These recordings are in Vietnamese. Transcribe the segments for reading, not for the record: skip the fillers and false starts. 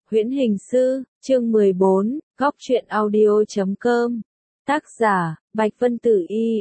Huyễn Hình Sư, chương 14, Góc truyện audio.com. Tác giả, Bạch Vân Tử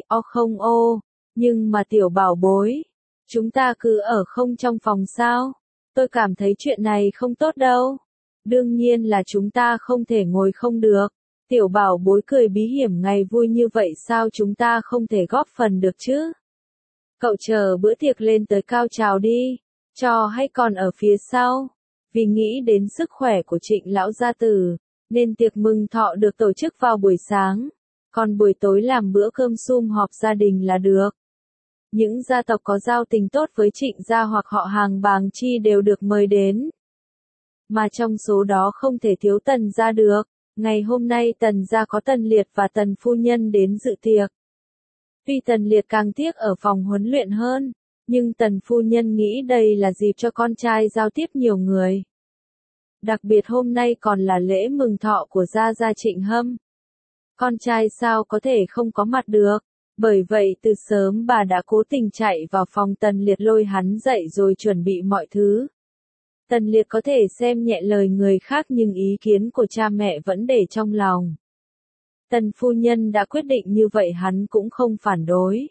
Y.O. Nhưng mà tiểu bảo bối, chúng ta cứ ở không trong phòng sao? Tôi cảm thấy chuyện này không tốt đâu. Đương nhiên là chúng ta không thể ngồi không được. Tiểu bảo bối cười bí hiểm ngày vui như vậy sao chúng ta không thể góp phần được chứ? Cậu chờ bữa tiệc lên tới cao trào đi, cho hay còn ở phía sau. Vì nghĩ đến sức khỏe của Trịnh lão gia tử, nên tiệc mừng thọ được tổ chức vào buổi sáng, còn buổi tối làm bữa cơm sum họp gia đình là được. Những gia tộc có giao tình tốt với Trịnh gia hoặc họ hàng bàng chi đều được mời đến. Mà trong số đó không thể thiếu Tần gia được. Ngày hôm nay Tần gia có Tần Liệt và Tần phu nhân đến dự tiệc. Tuy Tần Liệt càng tiếc ở phòng huấn luyện hơn, nhưng Tần phu nhân nghĩ đây là dịp cho con trai giao tiếp nhiều người. Đặc biệt hôm nay còn là lễ mừng thọ của gia gia Trịnh Hâm. Con trai sao có thể không có mặt được, bởi vậy từ sớm bà đã cố tình chạy vào phòng Tần Liệt lôi hắn dậy rồi chuẩn bị mọi thứ. Tần Liệt có thể xem nhẹ lời người khác nhưng ý kiến của cha mẹ vẫn để trong lòng. Tần phu nhân đã quyết định như vậy hắn cũng không phản đối.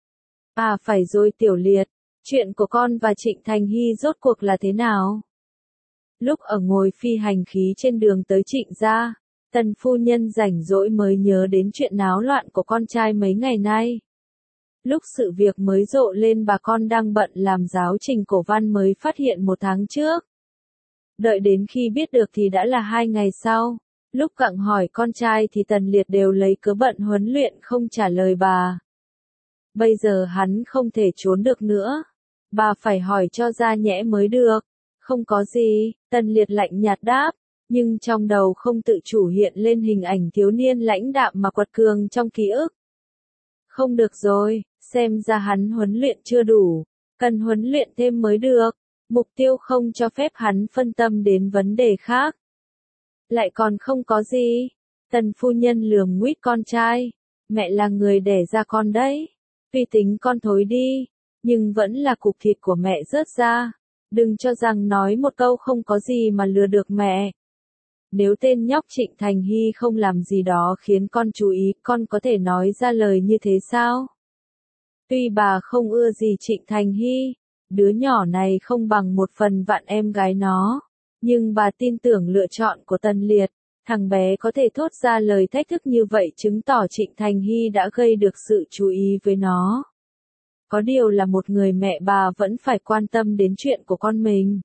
À phải rồi Tiểu Liệt, chuyện của con và Trịnh Thành Hy rốt cuộc là thế nào? Lúc ở ngồi phi hành khí trên đường tới Trịnh gia, Tần phu nhân rảnh rỗi mới nhớ đến chuyện náo loạn của con trai mấy ngày nay. Lúc sự việc mới rộ lên bà con đang bận làm giáo trình cổ văn mới phát hiện 1 tháng trước. Đợi đến khi biết được thì đã là 2 ngày sau. Lúc gặng hỏi con trai thì Tần Liệt đều lấy cớ bận huấn luyện không trả lời bà. Bây giờ hắn không thể trốn được nữa. Bà phải hỏi cho ra nhẽ mới được. Không có gì, Tần Liệt lạnh nhạt đáp, nhưng trong đầu không tự chủ hiện lên hình ảnh thiếu niên lãnh đạm mà quật cường trong ký ức. Không được rồi, xem ra hắn huấn luyện chưa đủ, cần huấn luyện thêm mới được. Mục tiêu không cho phép hắn phân tâm đến vấn đề khác. Lại còn không có gì. Tần phu nhân lườm nguýt con trai. Mẹ là người đẻ ra con đấy. Tuy tính con thối đi, nhưng vẫn là cục thịt của mẹ rớt ra. Đừng cho rằng nói một câu không có gì mà lừa được mẹ. Nếu tên nhóc Trịnh Thành Hy không làm gì đó khiến con chú ý, con có thể nói ra lời như thế sao? Tuy bà không ưa gì Trịnh Thành Hy, đứa nhỏ này không bằng 1/1000 em gái nó, nhưng bà tin tưởng lựa chọn của Tần Liệt. Thằng bé có thể thốt ra lời thách thức như vậy chứng tỏ Trịnh Thành Hy đã gây được sự chú ý với nó. Có điều là một người mẹ bà vẫn phải quan tâm đến chuyện của con mình.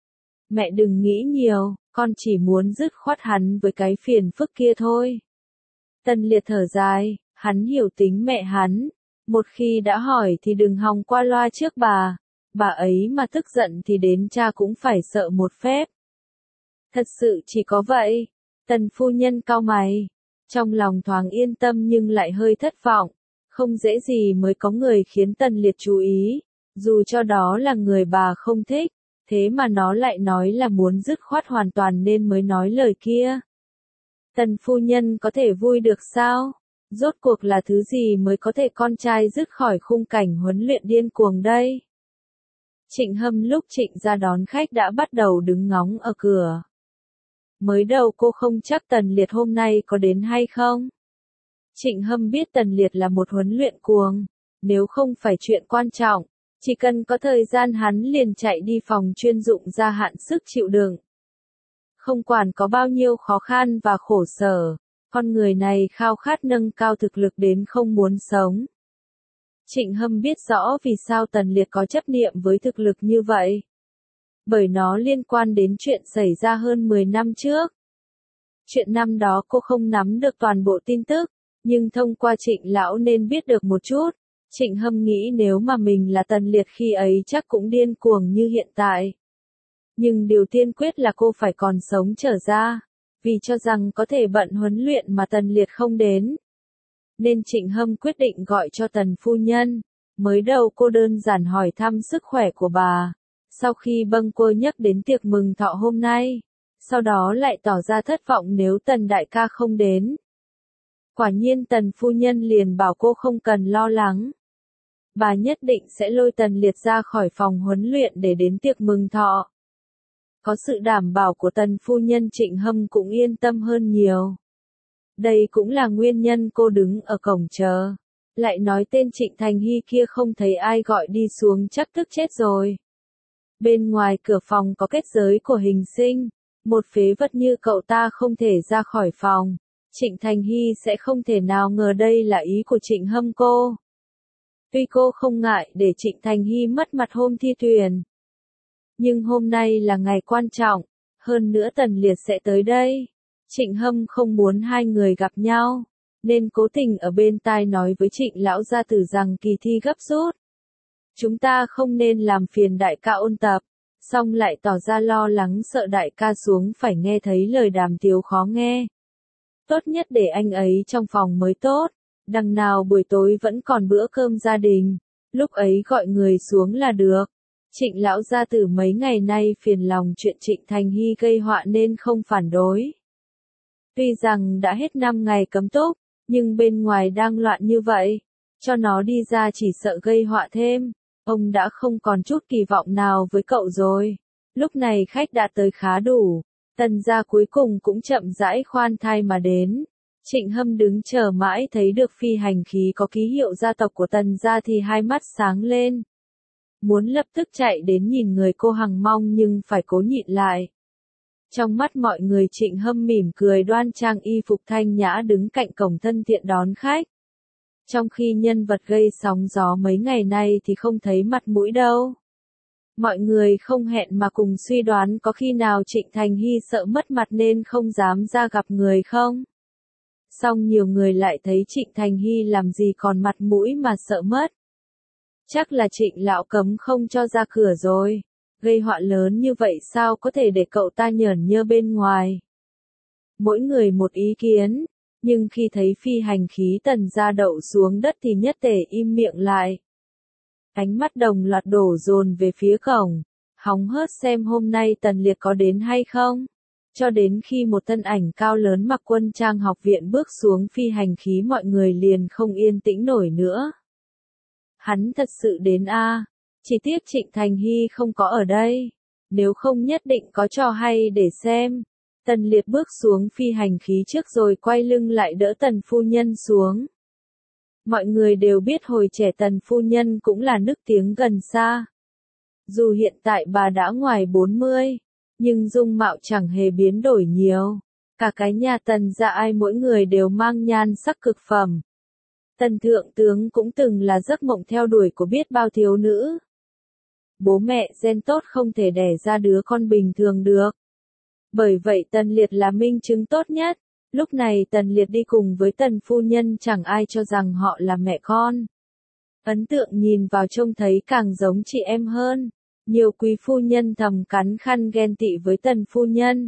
Mẹ đừng nghĩ nhiều, con chỉ muốn dứt khoát hắn với cái phiền phức kia thôi. Tần Liệt thở dài, hắn hiểu tính mẹ hắn. Một khi đã hỏi thì đừng hòng qua loa trước bà ấy mà tức giận thì đến cha cũng phải sợ một phép. Thật sự chỉ có vậy. Tần phu nhân cau mày, trong lòng thoáng yên tâm nhưng lại hơi thất vọng. Không dễ gì mới có người khiến Tần Liệt chú ý, dù cho đó là người bà không thích, thế mà nó lại nói là muốn dứt khoát hoàn toàn nên mới nói lời kia. Tần phu nhân có thể vui được sao? Rốt cuộc là thứ gì mới có thể con trai dứt khỏi khung cảnh huấn luyện điên cuồng đây? Trịnh Hâm lúc Trịnh ra đón khách đã bắt đầu đứng ngóng ở cửa. Mới đầu cô không chắc Tần Liệt hôm nay có đến hay không. Trịnh Hâm biết Tần Liệt là một huấn luyện cuồng, nếu không phải chuyện quan trọng, chỉ cần có thời gian hắn liền chạy đi phòng chuyên dụng gia hạn sức chịu đựng. Không quản có bao nhiêu khó khăn và khổ sở, con người này khao khát nâng cao thực lực đến không muốn sống. Trịnh Hâm biết rõ vì sao Tần Liệt có chấp niệm với thực lực như vậy. Bởi nó liên quan đến chuyện xảy ra hơn 10 năm trước. Chuyện năm đó cô không nắm được toàn bộ tin tức, nhưng thông qua Trịnh lão nên biết được một chút. Trịnh Hâm nghĩ nếu mà mình là Tần Liệt khi ấy chắc cũng điên cuồng như hiện tại. Nhưng điều tiên quyết là cô phải còn sống trở ra, vì cho rằng có thể bận huấn luyện mà Tần Liệt không đến. Nên Trịnh Hâm quyết định gọi cho Tần phu nhân. Mới đầu cô đơn giản hỏi thăm sức khỏe của bà. Sau khi cô nhắc đến tiệc mừng thọ hôm nay, sau đó lại tỏ ra thất vọng nếu Tần đại ca không đến. Quả nhiên Tần phu nhân liền bảo cô không cần lo lắng. Bà nhất định sẽ lôi Tần Liệt ra khỏi phòng huấn luyện để đến tiệc mừng thọ. Có sự đảm bảo của tần phu nhân Trịnh Hâm cũng yên tâm hơn nhiều. Đây cũng là nguyên nhân cô đứng ở cổng chờ. Lại nói tên Trịnh Thành Hy kia không thấy ai gọi đi xuống chắc tức chết rồi. Bên ngoài cửa phòng có kết giới của hình sinh. Một phế vật như cậu ta không thể ra khỏi phòng. Trịnh Thành Hy sẽ không thể nào ngờ đây là ý của Trịnh Hâm cô. Tuy cô không ngại để Trịnh Thành Hy mất mặt hôm thi tuyển. Nhưng hôm nay là ngày quan trọng. Hơn nữa Tần Liệt sẽ tới đây. Trịnh Hâm không muốn hai người gặp nhau. Nên cố tình ở bên tai nói với Trịnh lão gia tử rằng kỳ thi gấp rút. Chúng ta không nên làm phiền đại ca ôn tập. Xong lại tỏ ra lo lắng sợ đại ca xuống phải nghe thấy lời đàm tiếu khó nghe. Tốt nhất để anh ấy trong phòng mới tốt. Đằng nào buổi tối vẫn còn bữa cơm gia đình. Lúc ấy gọi người xuống là được. Trịnh lão gia tử mấy ngày nay phiền lòng chuyện Trịnh Thành Hy gây họa nên không phản đối. Tuy rằng đã hết 5 ngày cấm túc, nhưng bên ngoài đang loạn như vậy. Cho nó đi ra chỉ sợ gây họa thêm. Ông đã không còn chút kỳ vọng nào với cậu rồi. Lúc này khách đã tới khá đủ. Tần gia cuối cùng cũng chậm rãi khoan thai mà đến. Trịnh Hâm đứng chờ mãi thấy được phi hành khí có ký hiệu gia tộc của Tần gia thì hai mắt sáng lên. Muốn lập tức chạy đến nhìn người cô hằng mong nhưng phải cố nhịn lại. Trong mắt mọi người Trịnh Hâm mỉm cười đoan trang y phục thanh nhã đứng cạnh cổng thân thiện đón khách. Trong khi nhân vật gây sóng gió mấy ngày nay thì không thấy mặt mũi đâu. Mọi người không hẹn mà cùng suy đoán có khi nào Trịnh Thành Hy sợ mất mặt nên không dám ra gặp người không? Song nhiều người lại thấy Trịnh Thành Hy làm gì còn mặt mũi mà sợ mất. Chắc là Trịnh lão cấm không cho ra cửa rồi. Gây họa lớn như vậy sao có thể để cậu ta nhởn nhơ bên ngoài. Mỗi người một ý kiến, nhưng khi thấy phi hành khí Tần gia đậu xuống đất thì nhất tề im miệng lại. Ánh mắt đồng loạt đổ dồn về phía cổng, hóng hớt xem hôm nay Tần Liệt có đến hay không. Cho đến khi một thân ảnh cao lớn mặc quân trang học viện bước xuống phi hành khí mọi người liền không yên tĩnh nổi nữa. Hắn thật sự đến a, chỉ tiếc Trịnh Thành Hy không có ở đây. Nếu không nhất định có trò hay để xem. Tần Liệt bước xuống phi hành khí trước rồi quay lưng lại đỡ Tần phu nhân xuống. Mọi người đều biết hồi trẻ Tần phu nhân cũng là nức tiếng gần xa. Dù hiện tại bà đã ngoài 40, nhưng dung mạo chẳng hề biến đổi nhiều. Cả cái nhà Tần gia ai mỗi người đều mang nhan sắc cực phẩm. Tần thượng tướng cũng từng là giấc mộng theo đuổi của biết bao thiếu nữ. Bố mẹ gen tốt không thể đẻ ra đứa con bình thường được. Bởi vậy Tần Liệt là minh chứng tốt nhất. Lúc này Tần Liệt đi cùng với Tần phu nhân chẳng ai cho rằng họ là mẹ con. Ấn tượng nhìn vào trông thấy càng giống chị em hơn. Nhiều quý phu nhân thầm cắn khăn ghen tị với Tần phu nhân.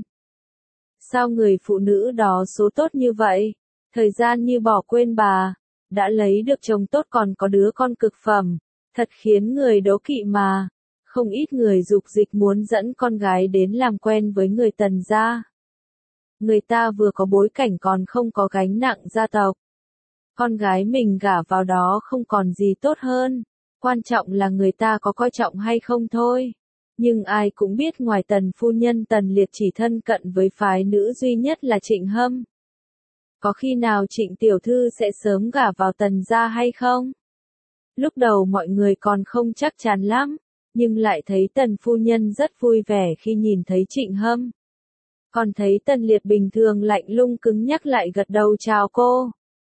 Sao người phụ nữ đó số tốt như vậy? Thời gian như bỏ quên bà. Đã lấy được chồng tốt còn có đứa con cực phẩm. Thật khiến người đố kỵ mà. Không ít người dục dịch muốn dẫn con gái đến làm quen với người Tần gia. Người ta vừa có bối cảnh còn không có gánh nặng gia tộc. Con gái mình gả vào đó không còn gì tốt hơn. Quan trọng là người ta có coi trọng hay không thôi. Nhưng ai cũng biết ngoài Tần phu nhân Tần Liệt chỉ thân cận với phái nữ duy nhất là Trịnh Hâm. Có khi nào Trịnh tiểu thư sẽ sớm gả vào Tần gia hay không? Lúc đầu mọi người còn không chắc chắn lắm. Nhưng lại thấy Tần phu nhân rất vui vẻ khi nhìn thấy Trịnh Hâm. Còn thấy Tần Liệt bình thường lạnh lùng cứng nhắc lại gật đầu chào cô.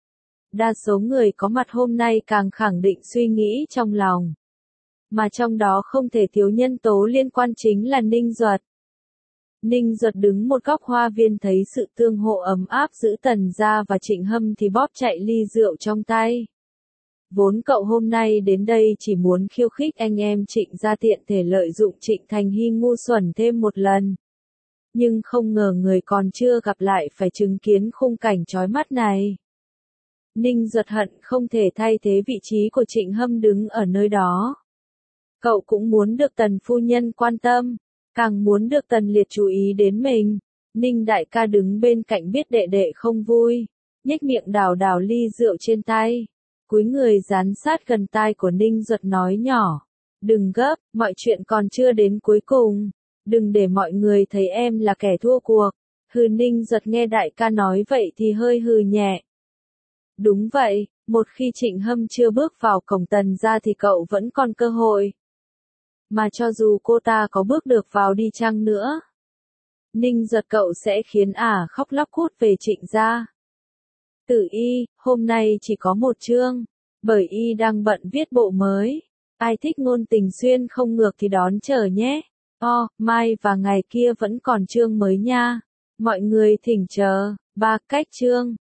Đa số người có mặt hôm nay càng khẳng định suy nghĩ trong lòng. Mà trong đó không thể thiếu nhân tố liên quan chính là Ninh Duật. Ninh Duật đứng một góc hoa viên thấy sự tương hộ ấm áp giữa Tần gia và Trịnh Hâm thì bóp chạy ly rượu trong tay. Vốn cậu hôm nay đến đây chỉ muốn khiêu khích anh em Trịnh gia tiện thể lợi dụng Trịnh Thành Hy ngu xuẩn thêm một lần. Nhưng không ngờ người còn chưa gặp lại phải chứng kiến khung cảnh chói mắt này. Ninh Duật hận không thể thay thế vị trí của Trịnh Hâm đứng ở nơi đó. Cậu cũng muốn được Tần phu nhân quan tâm, càng muốn được Tần Liệt chú ý đến mình. Ninh đại ca đứng bên cạnh biết đệ đệ không vui, nhếch miệng đảo đảo ly rượu trên tay. Cúi người dán sát gần tai của Ninh Duật nói nhỏ. Đừng gấp, mọi chuyện còn chưa đến cuối cùng. Đừng để mọi người thấy em là kẻ thua cuộc. Hừ Ninh Giật nghe đại ca nói vậy thì hơi hừ nhẹ. Đúng vậy, một khi Trịnh Hâm chưa bước vào cổng Tần gia thì cậu vẫn còn cơ hội. Mà cho dù cô ta có bước được vào đi chăng nữa, Ninh Giật cậu sẽ khiến khóc lóc cút về Trịnh gia. Tử Y, hôm nay chỉ có một chương, bởi Y đang bận viết bộ mới. Ai thích ngôn tình xuyên không ngược thì đón chờ nhé. Mai và ngày kia vẫn còn chương mới nha. Mọi người thỉnh chờ. 3 cách chương.